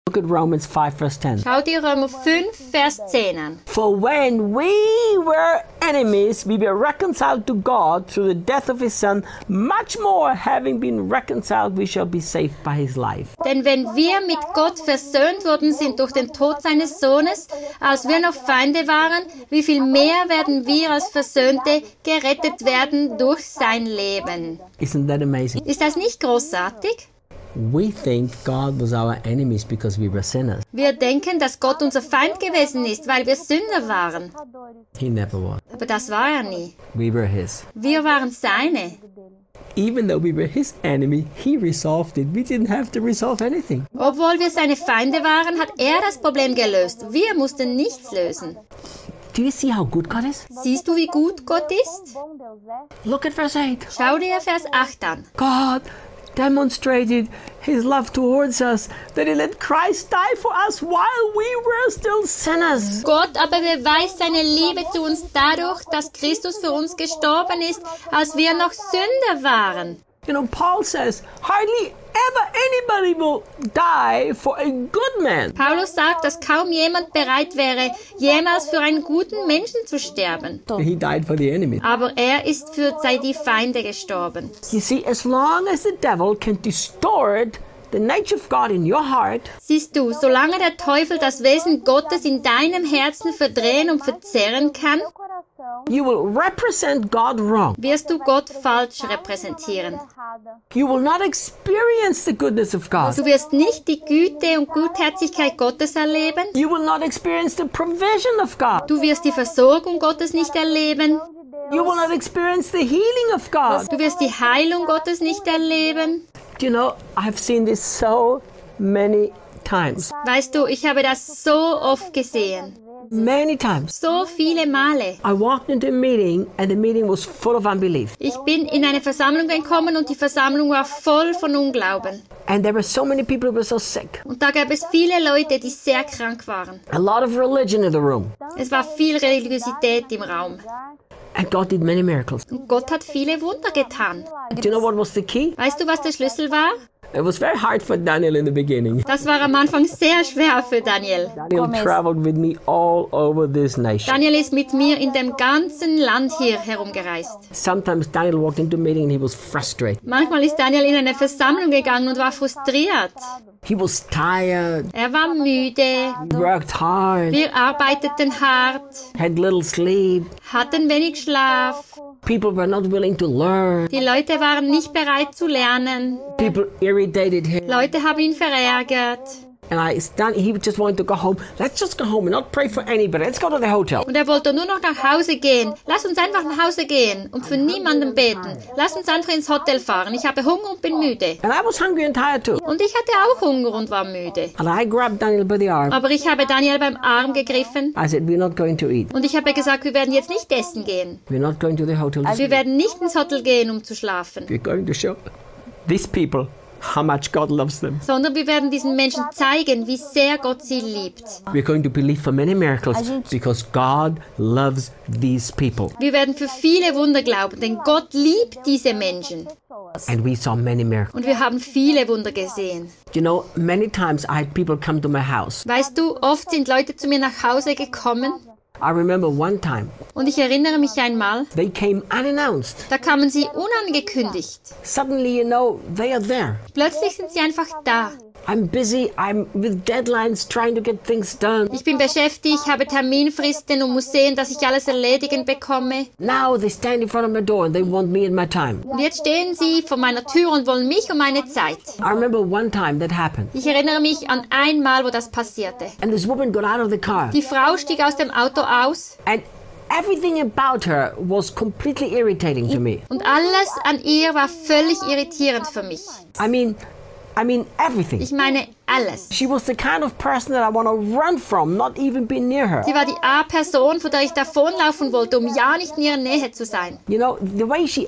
Look at Romans 5, verse 10. Schau dir Römer 5, Vers 10 an. For when we were enemies, we were reconciled to God through the death of his Son. Much more, having been reconciled, we shall be saved by his life. Denn wenn wir mit Gott versöhnt worden sind durch den Tod seines Sohnes, als wir noch Feinde waren, wie viel mehr werden wir als Versöhnte gerettet werden durch sein Leben. Isn't that amazing? Ist das nicht großartig? We think God was our enemies because we were sinners. Wir denken, dass Gott unser Feind gewesen ist, weil wir Sünder waren. He never was. Aber das war er nie. We were his. Wir waren seine. Even though we were his enemy, he resolved it. We didn't have to resolve anything. Obwohl wir seine Feinde waren, hat er das Problem gelöst. Wir mussten nichts lösen. Do you see how good God is? Siehst du, wie gut Gott ist? Look at verse 8. Schau dir Vers 8 an. God demonstrated his love towards us, that he let Christ die for us while we were still sinners. Gott aber beweist seine Liebe zu uns dadurch, dass Christus für uns gestorben ist, als wir noch Sünder waren. You know, Paul says, hardly ever anybody will die for a good man. Paulus sagt, dass kaum jemand bereit wäre, jemals für einen guten Menschen zu sterben. He died for the enemy. Aber er ist für die Feinde gestorben. You see, as long as the devil can distort the nature of God in your heart, Siehst du, solange der Teufel das Wesen Gottes in deinem Herzen verdrehen und verzerren kann, you will represent God wrong. wirst du Gott falsch repräsentieren. You will not experience the goodness of God. Du wirst nicht die Güte und Gutherzigkeit Gottes erleben. You will not experience the provision of God. Du wirst die Versorgung Gottes nicht erleben. You will not experience the healing of God. Du wirst die Heilung Gottes nicht erleben. You know, I've seen this so many times. Weißt du, ich habe das so oft gesehen. Many times. So viele Male. I walked into a meeting and the meeting was full of unbelief. Ich bin in eine Versammlung gekommen und die Versammlung war voll von Unglauben. And there were so many people who were so sick. Und da gab es viele Leute, die sehr krank waren. A lot of religion in the room. Es war viel Religiosität im Raum. And God did many miracles. Und Gott hat viele Wunder getan. Do you know what was the key? Weißt du, was der Schlüssel war? It was very hard for Daniel in the beginning. Das war am Anfang sehr schwer für Daniel. Daniel traveled with me all over this nation. Daniel ist mit mir in dem ganzen Land hier herumgereist. Sometimes Daniel walked into a meeting and he was frustrated. Manchmal ist Daniel in eine Versammlung gegangen und war frustriert. He was tired. Er war müde. He worked hard. Wir arbeiteten hart, Had little sleep. hatten wenig Schlaf. People were not willing to learn. Die Leute waren nicht bereit zu lernen. People irritated him. Leute haben ihn verärgert. And he just wanted to go home. Let's just go home and not pray for anybody. Let's go to the hotel. Und er wollte nur noch nach Hause gehen. Lass uns einfach nach Hause gehen und für niemanden beten. Lass uns einfach ins Hotel fahren. Ich habe Hunger und bin müde. And I was hungry and tired too. Und ich hatte auch Hunger und war müde. And I grabbed Daniel by the arm. Aber ich habe Daniel beim Arm gegriffen I said, we're not going to eat. und ich habe gesagt, wir werden jetzt nicht essen gehen. We're not going to the hotel. Wir werden nicht ins Hotel gehen, um zu schlafen. We're going to show these people how much God loves them. Sondern wir werden diesen Menschen zeigen, wie sehr Gott sie liebt. We're going to believe for many miracles because God loves these people. Wir werden für viele Wunder glauben, denn Gott liebt diese Menschen. And we saw many miracles. Und wir haben viele Wunder gesehen. You know, many times I had people come to my house. Weißt du, oft sind Leute zu mir nach Hause gekommen I remember one time, und ich erinnere mich einmal, they came unannounced. da kamen sie unangekündigt. Suddenly, you know, they are there. Plötzlich sind sie einfach da. I'm busy, I'm with deadlines trying to get things done. Ich bin beschäftigt, habe Terminfristen und muss sehen, dass ich alles erledigen bekomme. Now they stand in front of my door and they want me and my time. Und jetzt stehen sie vor meiner Tür und wollen mich und meine Zeit. I remember one time that happened. Ich erinnere mich an einmal, wo das passierte. And this woman got out of the car. Die Frau stieg aus dem Auto aus And everything about her was completely irritating to me. und alles an ihr war völlig irritierend für mich. I mean everything. Ich meine alles. She was the kind of person that I want to run from, not even be near her. Sie war die Person, von der ich davonlaufen wollte, um ja nicht in ihrer Nähe zu sein. You know, the way she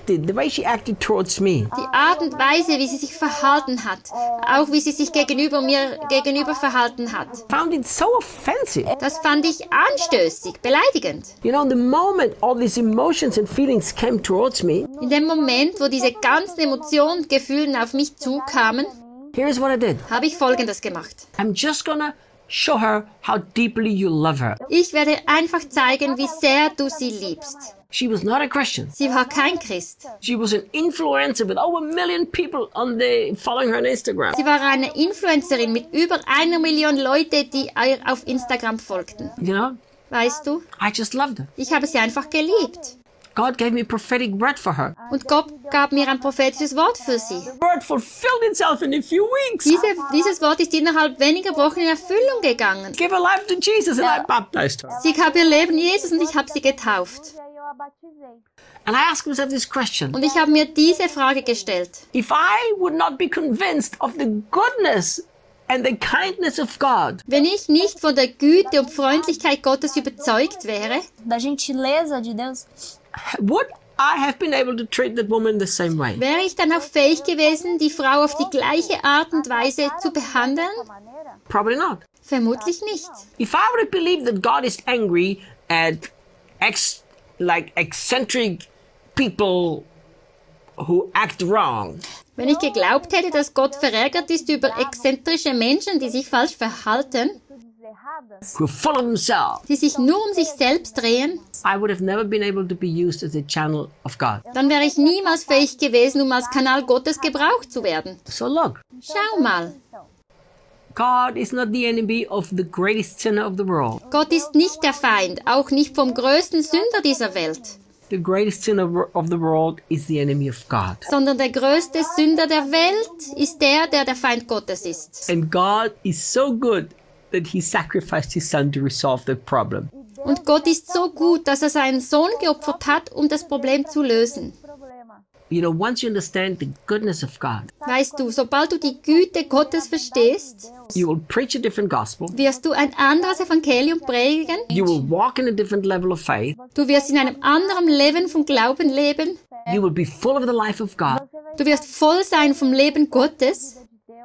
acted towards me. Die Art und Weise, wie sie sich verhalten hat, auch wie sie sich mir gegenüber verhalten hat, Found it so offensive. das fand ich anstößig, beleidigend. You know, the moment all these emotions and feelings came towards me, In dem Moment, wo diese ganzen Emotionen und Gefühle auf mich zukamen, Here's what I did. habe ich Folgendes gemacht. I'm just gonna show her how deeply you love her. Ich werde einfach zeigen, wie sehr du sie liebst. She was not a Christian. Sie war kein Christ. She was an influencer with over 1 million people following her on Instagram. Sie war eine Influencerin mit über 1 Million Leute, die ihr auf Instagram folgten. You know, Weißt du, I just loved her. ich habe sie einfach geliebt. God gave me a prophetic word for her. Und Gott gab mir ein prophetisches Wort für sie. The word fulfilled itself in a few weeks. Dieses Wort ist innerhalb weniger Wochen in Erfüllung gegangen. Give her life to Jesus and I baptized her. Sie gab ihr Leben Jesus und ich habe sie getauft. And I asked myself this question. Und ich habe mir diese Frage gestellt. If I would not be convinced of the goodness and the kindness of God, Wenn ich nicht von der Güte und Freundlichkeit Gottes überzeugt wäre, Da gentileza de Deus, would I have been able to treat that woman the same way? wäre ich dann auch fähig gewesen, die Frau auf die gleiche Art und Weise zu behandeln? Probably not. Vermutlich nicht. If I would have believed that God is angry at eccentric people who act wrong, Wenn ich geglaubt hätte, dass Gott verärgert ist über exzentrische Menschen, die sich falsch verhalten, who are full of themselves, die sich nur um sich selbst drehen, I would have never been able to be used as a channel of God. dann wäre ich niemals fähig gewesen, um als Kanal Gottes gebraucht zu werden. So look, Schau mal, God is not the enemy of the greatest sinner of the world. Gott ist nicht der Feind, auch nicht vom größten Sünder dieser Welt, The greatest sinner of the world is the enemy of God. sondern der größte Sünder der Welt ist der Feind Gottes ist. And God is so good that he sacrificed his son to resolve the problem. Und Gott ist so gut, dass er seinen Sohn geopfert hat, um das Problem zu lösen. You know, once you understand the goodness of God, Weißt du, sobald du die Güte Gottes verstehst, you will preach a different gospel. wirst du ein anderes Evangelium predigen, You will walk in a different level of faith. du wirst in einem anderen Leben vom Glauben leben, You will be full of the life of God. du wirst voll sein vom Leben Gottes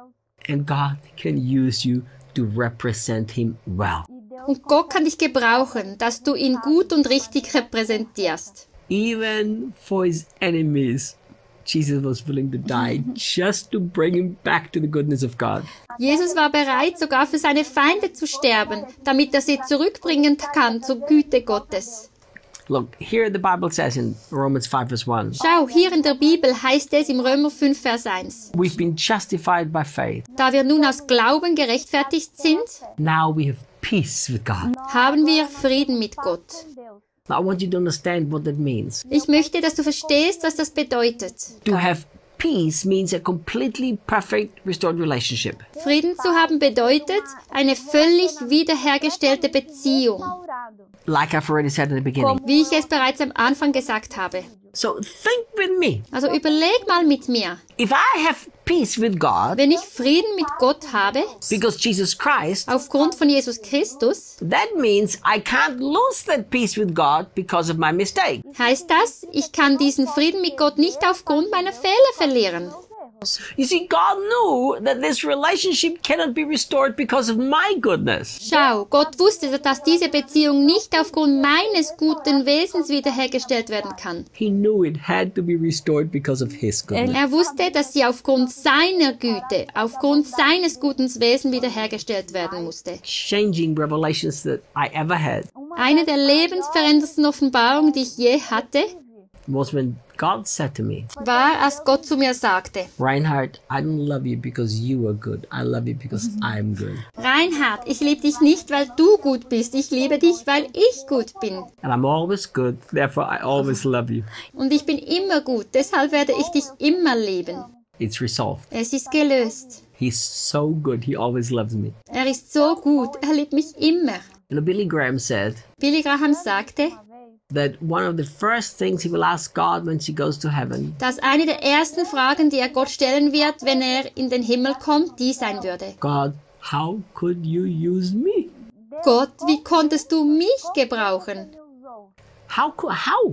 And God can use you to represent him well. und Gott kann dich gebrauchen, dass du ihn gut und richtig repräsentierst. Even for his enemies, Jesus was willing to die just to bring him back to the goodness of God. Jesus war bereit, sogar für seine Feinde zu sterben, damit er sie zurückbringen kann zur Güte Gottes. Look, here the Bible says in Romans 5 verse 1, Schau, hier in der Bibel heißt es im Römer 5, Vers 1, we've been justified by faith. da wir nun aus Glauben gerechtfertigt sind, Now we have peace with God. haben wir Frieden mit Gott. Now I want you to understand what that means. Ich möchte, dass du verstehst, was das bedeutet. To have peace means a completely perfect restored relationship. Frieden zu haben bedeutet eine völlig wiederhergestellte Beziehung, Like I've already said in the beginning. wie ich es bereits am Anfang gesagt habe. So think with me. Also überleg mal mit mir, If I have peace with God wenn ich Frieden mit Gott habe, because Jesus Christ, aufgrund von Jesus Christus, that means I can't lose that peace with God because of my mistake. heißt das, ich kann diesen Frieden mit Gott nicht aufgrund meiner Fehler verlieren. You see, God knew that this relationship cannot be restored because of my goodness. Schau, Gott wusste, dass diese Beziehung nicht aufgrund meines guten Wesens wiederhergestellt werden kann. He knew it had to be restored because of His goodness. Er wusste, dass sie aufgrund seiner Güte, aufgrund seines guten Wesens wiederhergestellt werden musste. Changing revelations that I ever had Eine der lebensveränderndsten Offenbarungen, die ich je hatte, was when God said to me, war, als Gott zu mir sagte, Reinhard, I don't love you because you are good. I love you because I'm good. Reinhard, ich liebe dich nicht, weil du gut bist, ich liebe dich, weil ich gut bin. And I'm always good, therefore I always love you. Und ich bin immer gut, deshalb werde ich dich immer lieben. It's resolved. Es ist gelöst. He's so good, he always loves me. Er ist so gut, er liebt mich immer. You know, Billy Graham said Billy Graham sagte, that one of the first things he will ask God when she goes to heaven dass eine der ersten Fragen, die er Gott stellen wird, wenn er in den Himmel kommt, die sein würde. God, how could you use me? Gott, wie konntest du mich gebrauchen? How?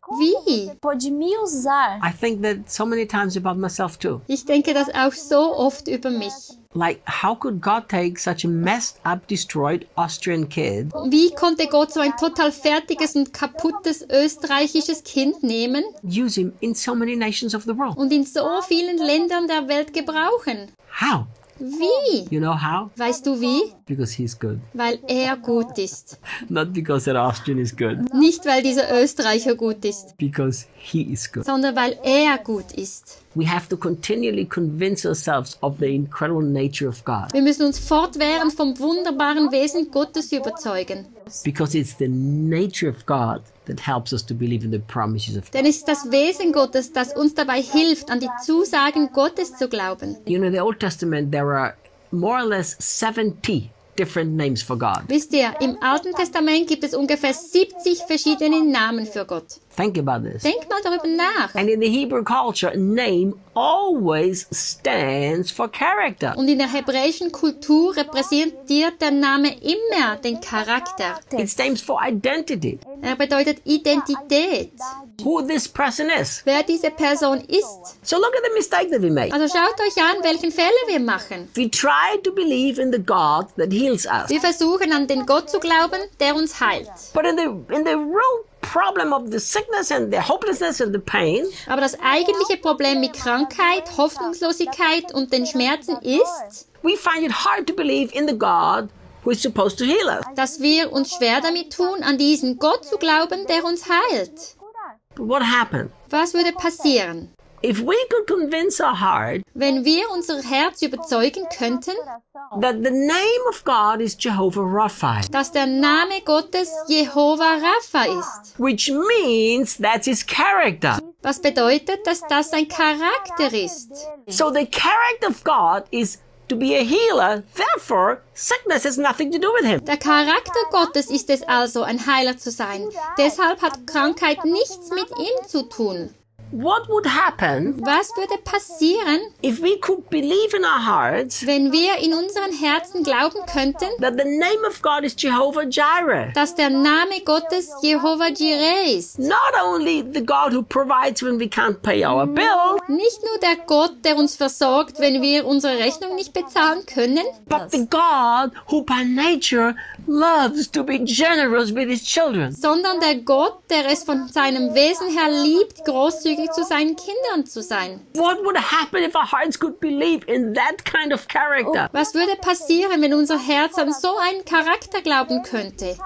Wie? Pode me usar. I think that so many times about myself too. Ich denke das auch so oft über mich. Like, how could God take such a messed up, destroyed Austrian kid Wie konnte Gott so ein total fertiges und kaputtes österreichisches Kind nehmen use him in so many nations of the world? und in so vielen Ländern der Welt gebrauchen? How? Wie? You know how? Weißt du wie? Because he's good. Weil er gut ist. Not because that Austrian is good. Nicht, weil dieser Österreicher gut ist, Because he is good. sondern weil er gut ist. We have to continually convince ourselves of the incredible nature of God. Wir müssen uns fortwährend vom wunderbaren Wesen Gottes überzeugen. Because it's the nature of God that helps us to believe in the promises of God. Denn es ist das Wesen Gottes, das uns dabei hilft, an die Zusagen Gottes zu glauben. You know, in the Old Testament, there are more or less 70 different names for God. Wisst ihr, im Alten Testament gibt es ungefähr 70 verschiedene Namen für Gott. Think about this. Denk mal darüber nach. And in the Hebrew culture, name always stands for character. Und in der hebräischen Kultur repräsentiert der Name immer den Charakter. It stands for identity. Er bedeutet Identität. Who this person is. Wer diese Person ist. So look at the mistake that we make. Also schaut euch an, welchen Fehler wir machen. We try to believe in the God that heals us. Wir versuchen an den Gott zu glauben, der uns heilt. But in the real problem of the sickness and the hopelessness and the pain Aber das eigentliche Problem mit Krankheit, Hoffnungslosigkeit und den Schmerzen ist, we find it hard to believe in the God who is supposed to heal us. dass wir uns schwer damit tun, an diesen Gott zu glauben, der uns heilt. But what happened? Was würde passieren, If we could convince our heart wenn wir unser Herz überzeugen könnten, that the name of God is Jehovah Rapha, dass der Name Gottes Jehova Rapha ist? which means that's his character. Was bedeutet, dass das sein Charakter ist? So the character of God is to be a healer, therefore sickness has nothing to do with him. Der Charakter Gottes ist es also, ein Heiler zu sein. Deshalb hat Krankheit nichts mit ihm zu tun. What would happen Was würde passieren, if we could believe in our hearts wenn wir in unseren Herzen glauben könnten, that the name of God is Jehovah Jireh? dass der Name Gottes Jehova Jireh ist? Not only the God who provides when we can't pay our bill, Nicht nur der Gott, der uns versorgt, wenn wir unsere Rechnung nicht bezahlen können, but the God who by nature loves to be generous with his children. sondern der Gott, der es von seinem Wesen her liebt, großzügig zu seinen Kindern zu sein. What would happen if our hearts could believe in that kind of character? Was würde passieren, wenn unser Herz an so einen Charakter glauben könnte?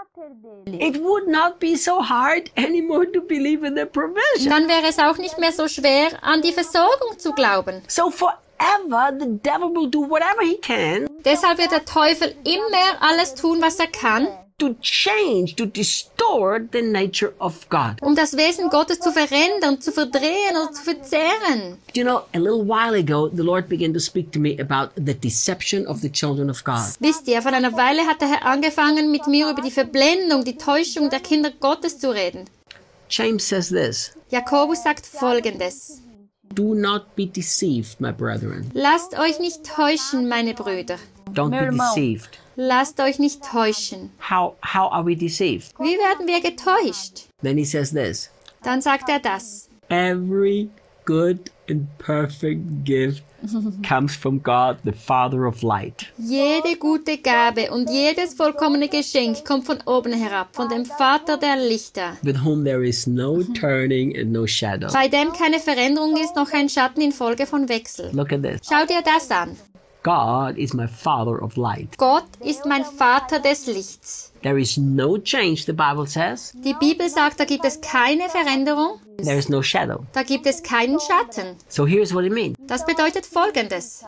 It would not be so hard anymore to believe in the provision. Dann wäre es auch nicht mehr so schwer, an die Versorgung zu glauben. So forever the devil will do whatever he can Deshalb wird der Teufel immer alles tun, was er kann, to change, to distort the nature of God. um das Wesen Gottes zu verändern, zu verdrehen oder zu verzerren. You know, a little while ago, the Lord began to speak to me about the deception of the children of God. Wisst ihr, vor einer Weile hat der Herr angefangen, mit mir über die Verblendung, die Täuschung der Kinder Gottes zu reden. James says this, Jakobus sagt Folgendes: do not be deceived, my brethren. Lasst euch nicht täuschen, meine Brüder. Don't be deceived. Lasst euch nicht täuschen. How are we deceived? Wie werden wir getäuscht? Then he says this, Dann sagt er das: every good and perfect gift comes from God, the Father of light. Jede gute Gabe und jedes vollkommene Geschenk kommt von oben herab, von dem Vater der Lichter, With whom there is no turning and no shadow. bei dem keine Veränderung ist, noch ein Schatten infolge von Wechsel. Look at this. Schau dir das an. God is my Father of light. Gott ist mein Vater des Lichts. There is no change, the Bible says. Die Bibel sagt, da gibt es keine Veränderung, There is no shadow. da gibt es keinen Schatten. So here's what it means. Das bedeutet Folgendes: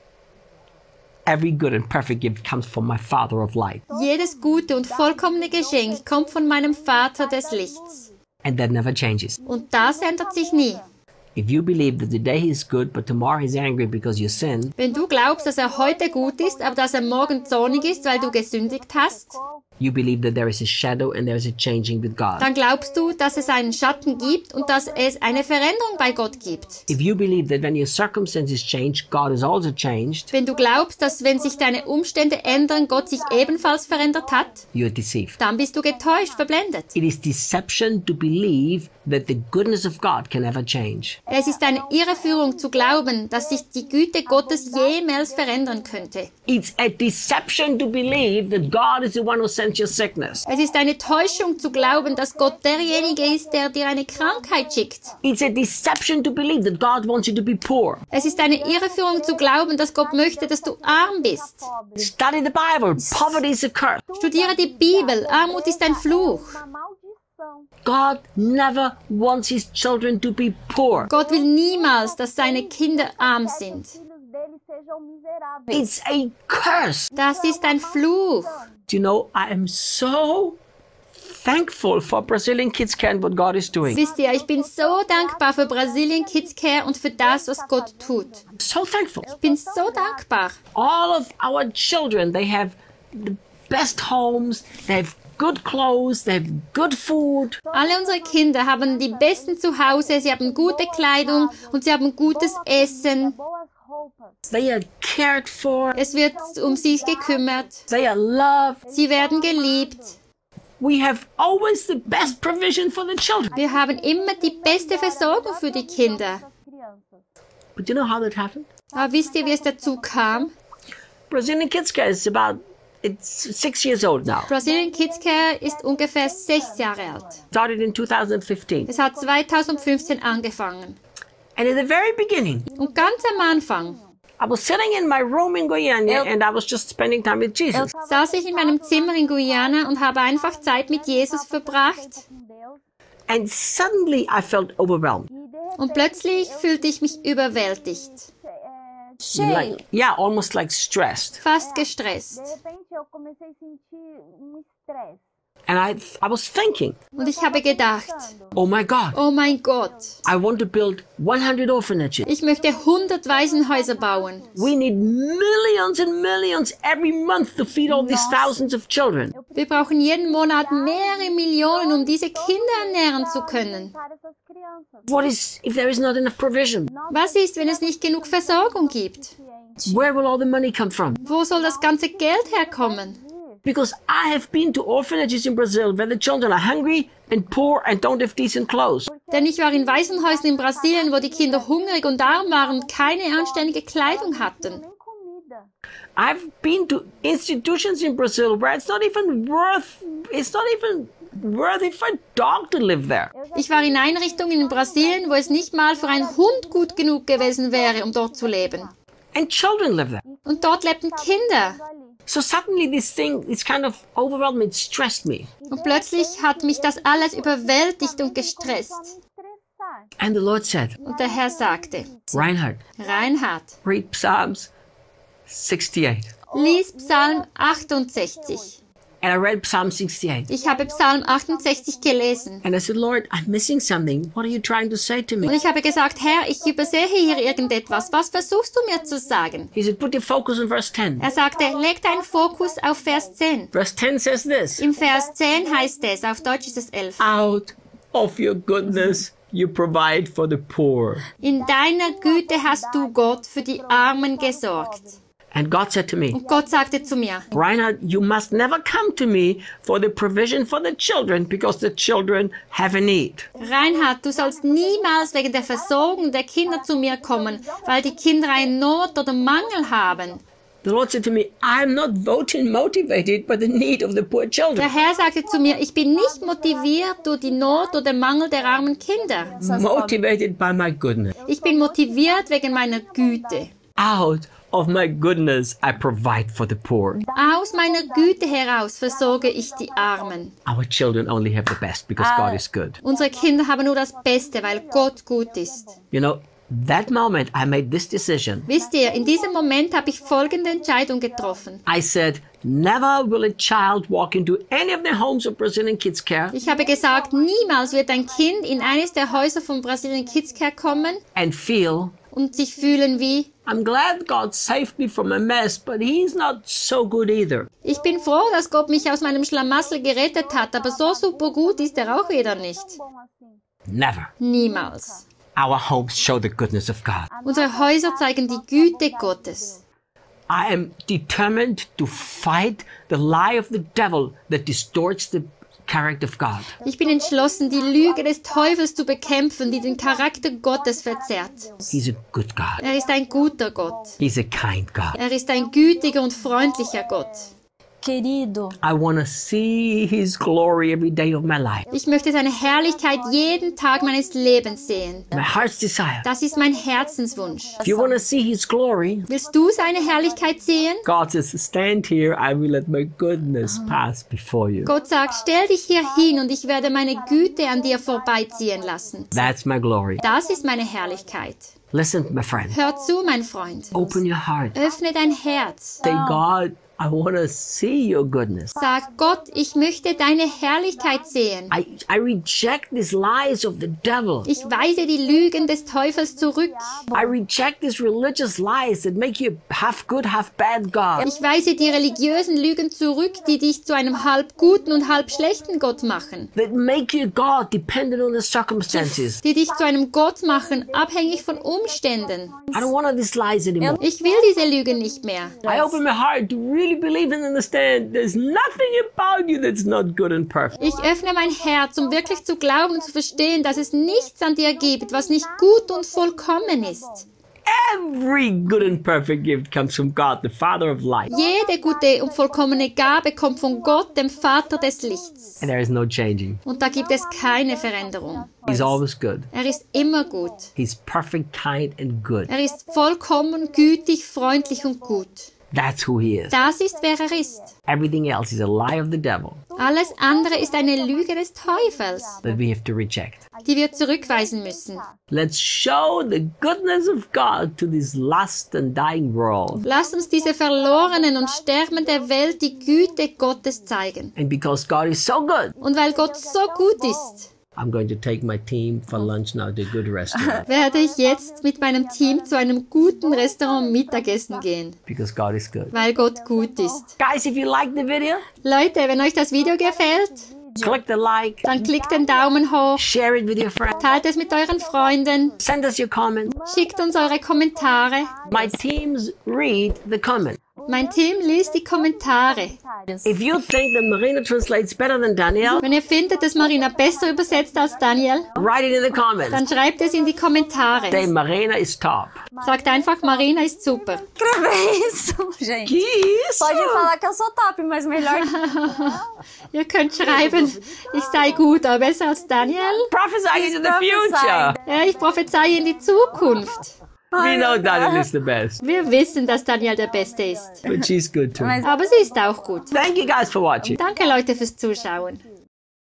Every good and perfect gift comes from my Father of light. Jedes gute und vollkommene Geschenk kommt von meinem Vater des Lichts. And that never changes. Und das ändert sich nie. If you believe that today he's good, but tomorrow he's angry because you sinned, Wenn du glaubst, dass er heute gut ist, aber dass er morgen zornig ist, weil du gesündigt hast, you believe that there is a shadow and there is a changing with God. dann glaubst du, dass es einen Schatten gibt und dass es eine Veränderung bei Gott gibt. If you believe that when your circumstances change, God is also changed, Wenn du glaubst, dass wenn sich deine Umstände ändern, Gott sich ebenfalls verändert hat, you are deceived. dann bist du getäuscht, verblendet. It is deception to believe that the goodness of God can ever change. Es ist eine Irreführung zu glauben, dass sich die Güte Gottes jemals verändern könnte. It's a deception to believe that God is the one who sends your sickness. Es ist eine Täuschung zu glauben, dass Gott derjenige ist, der dir eine Krankheit schickt. It's a deception to believe that God wants you to be poor. Es ist eine Irreführung zu glauben, dass Gott möchte, dass du arm bist. Study the Bible. Poverty is a curse. Studiere die Bibel. Armut ist ein Fluch. God never wants his children to be poor. Gott will niemals, dass seine Kinder arm sind. It's a curse. Das ist ein Fluch. Do you know, I am so thankful for Brazilian Kids Care and what God is doing. Wisst ihr, ich bin so dankbar für Brazilian Kids Care und für das, was Gott tut. So thankful. Ich bin so dankbar. All of our children, they have the best homes, they have good clothes, they have good food. Alle unsere Kinder haben die besten Zuhause, sie haben gute Kleidung und sie haben gutes Essen. They are cared for. Es wird um sie gekümmert. They are loved. Sie werden geliebt. We have always the best provision for the children. Wir haben immer die beste Versorgung für die Kinder. But you know how that happened? Aber wisst ihr, wie es dazu kam? Brazilian Kids Care is it's 6 years old now. Brazilian Kids Care ist ungefähr 6 Jahre alt. Started in 2015. Es hat 2015 angefangen. And at the very beginning, Und ganz am Anfang I was sitting in my room in Guyana and I was just spending time with Jesus. saß ich in meinem Zimmer in Guyana und habe einfach Zeit mit Jesus verbracht. And suddenly I felt overwhelmed. Und plötzlich fühlte ich mich überwältigt, Like, yeah, almost like stressed. fast gestresst. And I was thinking, Und ich habe gedacht, oh my God, oh mein Gott, I want to build 100 orphanages. ich möchte 100 Waisenhäuser bauen. We need millions and millions every month to feed all these thousands of children. Wir brauchen jeden Monat mehrere Millionen, um diese Kinder ernähren zu können. What is if there is not enough provision? Was ist, wenn es nicht genug Versorgung gibt? Where will all the money come from? Wo soll das ganze Geld herkommen? Because I have been to orphanages in Brazil where the children are hungry and poor and don't have decent clothes. Denn ich war in Waisenhäusern in Brasilien, wo die Kinder hungrig und arm waren und keine anständige Kleidung hatten. I've been to institutions in Brazil where it's not even worth for a dog to live there. Ich war in Einrichtungen in Brasilien, wo es nicht mal für einen Hund gut genug gewesen wäre, um dort zu leben. And children live there. Und dort lebten Kinder. So suddenly this thing is kind of overwhelmed me, it stressed me. Und plötzlich hat mich das alles überwältigt und gestresst. And the Lord said, Und der Herr sagte, Reinhard, Reinhard, read Psalms 68. lies Psalm 68. And I read Psalm 68. Ich habe Psalm 68 gelesen. And I said, Lord, I'm missing something. What are you trying to say to Und me? ich habe gesagt, Herr, ich übersehe hier irgendetwas. Was versuchst du mir zu sagen? He said, put your focus on verse 10. Er sagte, leg deinen Fokus auf Vers 10. Verse 10 says this. Im Vers 10 heißt es, auf Deutsch ist es 11. Out of your goodness you provide for the poor. In deiner Güte hast du, Gott, für die Armen gesorgt. And God said to me, Und Gott sagte zu mir, Reinhard, you must never come to me for the provision for the children because the children have a need. Reinhard, du sollst niemals wegen der Versorgung der Kinder zu mir kommen, weil die Kinder eine Not oder Mangel haben. The Lord said to me, I'm not motivated by the need of the poor children. Der Herr sagte zu mir, ich bin nicht motiviert durch die Not oder Mangel der armen Kinder. Motivated by my goodness. Ich bin motiviert wegen meiner Güte. Out of my goodness I provide for the poor. Aus meiner Güte heraus versorge ich die Armen. Our children only have the best because God is good. Unsere Kinder haben nur das Beste, weil Gott gut ist. You know, That moment, I made this decision. Wisst ihr, in diesem Moment habe ich folgende Entscheidung getroffen. I said, never will a child walk into any of the homes of Brazilian Kids Care Ich habe gesagt, niemals wird ein Kind in eines der Häuser von Brazilian Kids Care kommen and feel, und sich fühlen wie, I'm glad God saved me from a mess, but he's not so good either. ich bin froh, dass Gott mich aus meinem Schlamassel gerettet hat, aber so super gut ist er auch wieder nicht. Never. Niemals. Our homes show the goodness of God. Unsere Häuser zeigen die Güte Gottes. I am determined to fight the lie of the devil that distorts the character of God. Ich bin entschlossen, die Lüge des Teufels zu bekämpfen, die den Charakter Gottes verzerrt. He's a good God. Er ist ein guter Gott. He's a kind God. Er ist ein gütiger und freundlicher Gott. Querido, I want to see his glory every day of my life. Ich möchte seine Herrlichkeit jeden Tag meines Lebens sehen. My heart's desire. Das ist mein Herzenswunsch. If you want to see his glory, Willst du seine Herrlichkeit sehen? God says, stand here, I will let my goodness pass before you. Gott sagt, stell dich hier hin und ich werde meine Güte an dir vorbeiziehen lassen. That's my glory. Das ist meine Herrlichkeit. Listen, my friend. Hör zu, mein Freund. Open your heart. Öffne dein Herz. Say, God, I want to see your goodness. Sag Gott, ich möchte deine Herrlichkeit sehen. I reject these lies of the devil. Ich weise die Lügen des Teufels zurück. I reject these religious lies that make you half good, half bad God. Ich weise die religiösen Lügen zurück, die dich zu einem halb guten und halb schlechten Gott machen. That make you God dependent on the circumstances. Die dich zu einem Gott machen, abhängig von Umständen. I don't want these lies anymore. Ich will diese Lügen nicht mehr. I open my heart to really believe and understand there's nothing about you that's not good and perfect. Ich öffne mein Herz, um wirklich zu glauben und zu verstehen, dass es nichts an dir gibt, was nicht gut und vollkommen ist. Every good and perfect gift comes from God, the Father of light. Jede gute und vollkommene Gabe kommt von Gott, dem Vater des Lichts. And there is no changing. Und da gibt es keine Veränderung. He's always good. Er ist immer gut. He's perfect, kind, and good. Er ist vollkommen gütig, freundlich und gut. That's who he is. Das ist, wer er ist. Everything else is a lie of the devil Alles andere ist eine Lüge des Teufels, that we have to reject. die wir zurückweisen müssen. Let's show the goodness of God to this lost and dying world. Lasst uns diese verlorenen und sterbende Welt die Güte Gottes zeigen. And because God is so good, Und weil Gott so gut ist, I'm going to take my team for lunch now to a good restaurant werde ich jetzt mit meinem Team zu einem guten Restaurant Mittagessen gehen, because God is good. weil Gott gut ist. Guys, if you like the video, Leute, wenn euch das Video gefällt, click the like, dann klickt den Daumen hoch, share it with your friends, teilt es mit euren Freunden, send us your comments. schickt uns eure Kommentare. My teams read the comments. Mein Team liest die Kommentare. If you think that Marina translates better than Danielle, Wenn ihr findet, dass Marina besser übersetzt als Daniel, write it in the comments. dann schreibt es in die Kommentare. Say Marina is top. Sagt einfach, Marina ist super. escrever isso, gente. Que isso? Pode falar que eu sou top, mas melhor. Ihr könnt schreiben, ich sei gut, aber besser als Daniel. Prophesying into the future. Ja, ich prophezeie in die Zukunft. We know Daniel is the best, Wir wissen, dass Daniel der Beste ist. but she's good too. Mas Aber sie ist auch gut. Thank you guys for watching. Danke, Leute, fürs Zuschauen.